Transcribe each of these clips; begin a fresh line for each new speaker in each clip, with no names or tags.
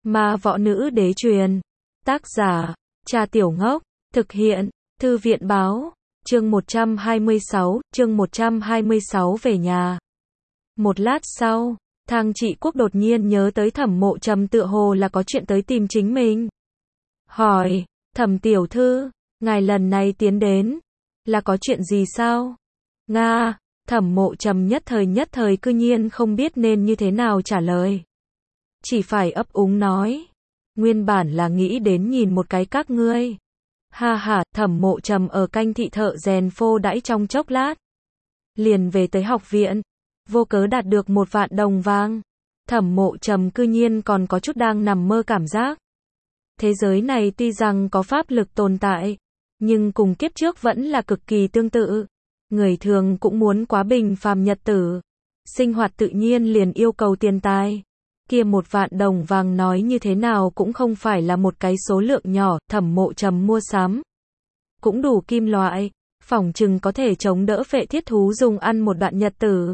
Ma võ nữ đế truyền. Tác giả, Trà Tiểu Ngốc. Thực hiện, Thư viện báo. Chương 126 về nhà. Một lát sau, Thang Trị Quốc đột nhiên nhớ tới Thẩm Mộ Trầm tựa hồ là có chuyện tới tìm chính mình. Hỏi, Thẩm tiểu thư, ngài lần này tiến đến, là có chuyện gì sao? Nga, Thẩm Mộ Trầm nhất thời cư nhiên không biết nên như thế nào trả lời. Chỉ phải ấp úng nói, nguyên bản là nghĩ đến nhìn một cái các ngươi. Ha ha, Thẩm Mộ Trầm ở canh thị thợ rèn phô đãi trong chốc lát. Liền về tới học viện, vô cớ đạt được 1 vạn đồng vàng. Thẩm Mộ Trầm cư nhiên còn có chút đang nằm mơ cảm giác. Thế giới này tuy rằng có pháp lực tồn tại, nhưng cùng kiếp trước vẫn là cực kỳ tương tự. Người thường cũng muốn quá bình phàm nhật tử. Sinh hoạt tự nhiên liền yêu cầu tiền tài. Kia 1 vạn đồng vàng nói như thế nào cũng không phải là một cái số lượng nhỏ, Thẩm Mộ Trầm mua sắm. Cũng đủ kim loại, phỏng chừng có thể chống đỡ phệ thiết thú dùng ăn một đoạn nhật tử.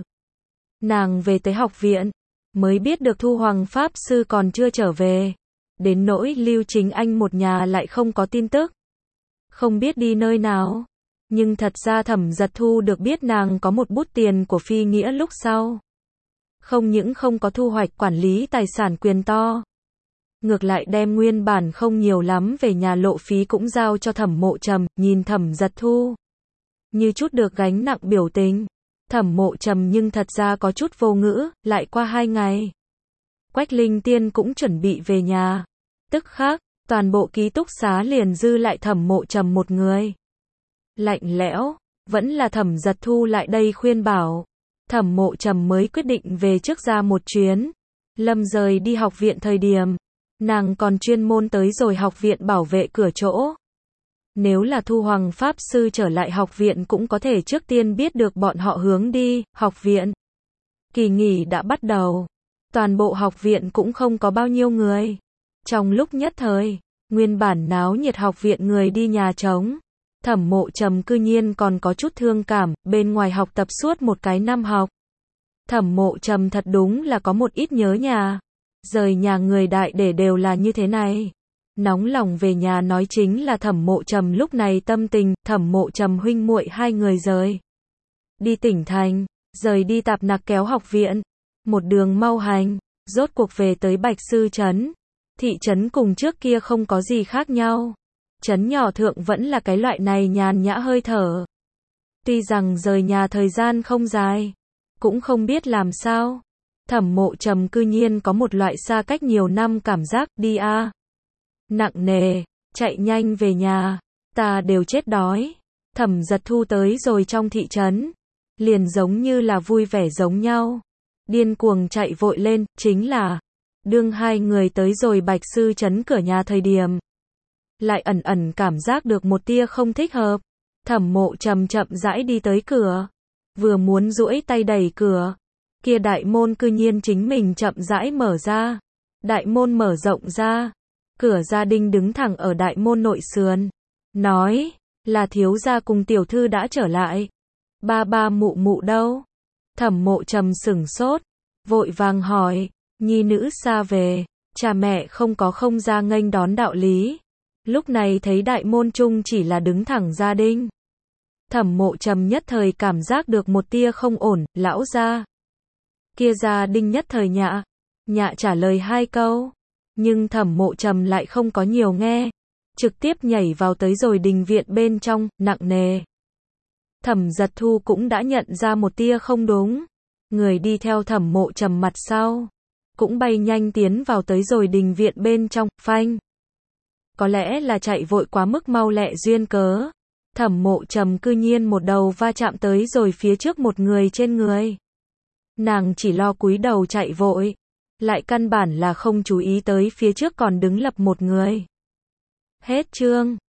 Nàng về tới học viện, mới biết được Thu Hoàng Pháp Sư còn chưa trở về. Đến nỗi Lưu Chính Anh một nhà lại không có tin tức. Không biết đi nơi nào. Nhưng thật ra Thẩm Giật Thu được biết nàng có một bút tiền của phi nghĩa lúc sau. Không những không có thu hoạch quản lý tài sản quyền to. Ngược lại đem nguyên bản không nhiều lắm về nhà lộ phí cũng giao cho Thẩm Mộ Trầm, nhìn Thẩm Giật Thu. Như chút được gánh nặng biểu tình. Thẩm Mộ Trầm nhưng thật ra có chút vô ngữ, lại qua 2 ngày. Quách Linh Tiên cũng chuẩn bị về nhà. Tức khắc, toàn bộ ký túc xá liền dư lại Thẩm Mộ Trầm một người. Lạnh lẽo, vẫn là Thẩm Giật Thu lại đây khuyên bảo. Thẩm Mộ Trầm mới quyết định về trước ra một chuyến. Lâm rời đi học viện thời điểm, nàng còn chuyên môn tới rồi học viện bảo vệ cửa chỗ. Nếu là Thu Hoàng Pháp Sư trở lại học viện cũng có thể trước tiên biết được bọn họ hướng đi, học viện. Kỳ nghỉ đã bắt đầu. Toàn bộ học viện cũng không có bao nhiêu người. Trong lúc nhất thời, nguyên bản náo nhiệt học viện người đi nhà trống. Thẩm Mộ Trầm cư nhiên còn có chút thương cảm, bên ngoài học tập suốt một cái năm học. Thẩm Mộ Trầm thật đúng là có một ít nhớ nhà. Rời nhà người đại để đều là như thế này. Nóng lòng về nhà nói chính là Thẩm Mộ Trầm lúc này tâm tình, Thẩm Mộ Trầm huynh muội 2 người rời đi tỉnh thành, rời đi Tạp Nặc kéo học viện. Một đường mau hành, rốt cuộc về tới Bạch Sư Trấn. Thị trấn cùng trước kia không có gì khác nhau. Trấn nhỏ thượng vẫn là cái loại này nhàn nhã hơi thở. Tuy rằng rời nhà thời gian không dài, cũng không biết làm sao. Thẩm Mộ Trầm cư nhiên có một loại xa cách nhiều năm cảm giác, đi a. Nặng nề, chạy nhanh về nhà, ta đều chết đói. Thẩm Giật Thu tới rồi trong thị trấn, liền giống như là vui vẻ giống nhau. Điên cuồng chạy vội lên, chính là, đương 2 người tới rồi Bạch Sư Trấn cửa nhà thời điểm. Lại ẩn ẩn cảm giác được một tia không thích hợp. Thẩm Mộ Trầm chậm rãi đi tới cửa. Vừa muốn duỗi tay đẩy cửa. Kia đại môn cư nhiên chính mình chậm rãi mở ra. Đại môn mở rộng ra. Cửa gia đình đứng thẳng ở đại môn nội sườn. Nói, là thiếu gia cùng tiểu thư đã trở lại. Ba ba mụ mụ đâu? Thẩm Mộ Trầm sửng sốt. Vội vàng hỏi, nhi nữ xa về. Cha mẹ không có không ra nghênh đón đạo lý. Lúc này thấy đại môn chung chỉ là đứng thẳng gia đình. Thẩm Mộ Trầm nhất thời cảm giác được một tia không ổn, lão gia. Kia gia đình nhất thời nhạ trả lời 2 câu. Nhưng Thẩm Mộ Trầm lại không có nhiều nghe. Trực tiếp nhảy vào tới rồi đình viện bên trong, nặng nề. Thẩm Giật Thu cũng đã nhận ra một tia không đúng. Người đi theo Thẩm Mộ Trầm mặt sau. Cũng bay nhanh tiến vào tới rồi đình viện bên trong, phanh. Có lẽ là chạy vội quá mức mau lẹ duyên cớ. Thẩm Mộ Trầm cư nhiên một đầu va chạm tới rồi phía trước một người trên người. Nàng chỉ lo cúi đầu chạy vội. Lại căn bản là không chú ý tới phía trước còn đứng lập một người. Hết chương.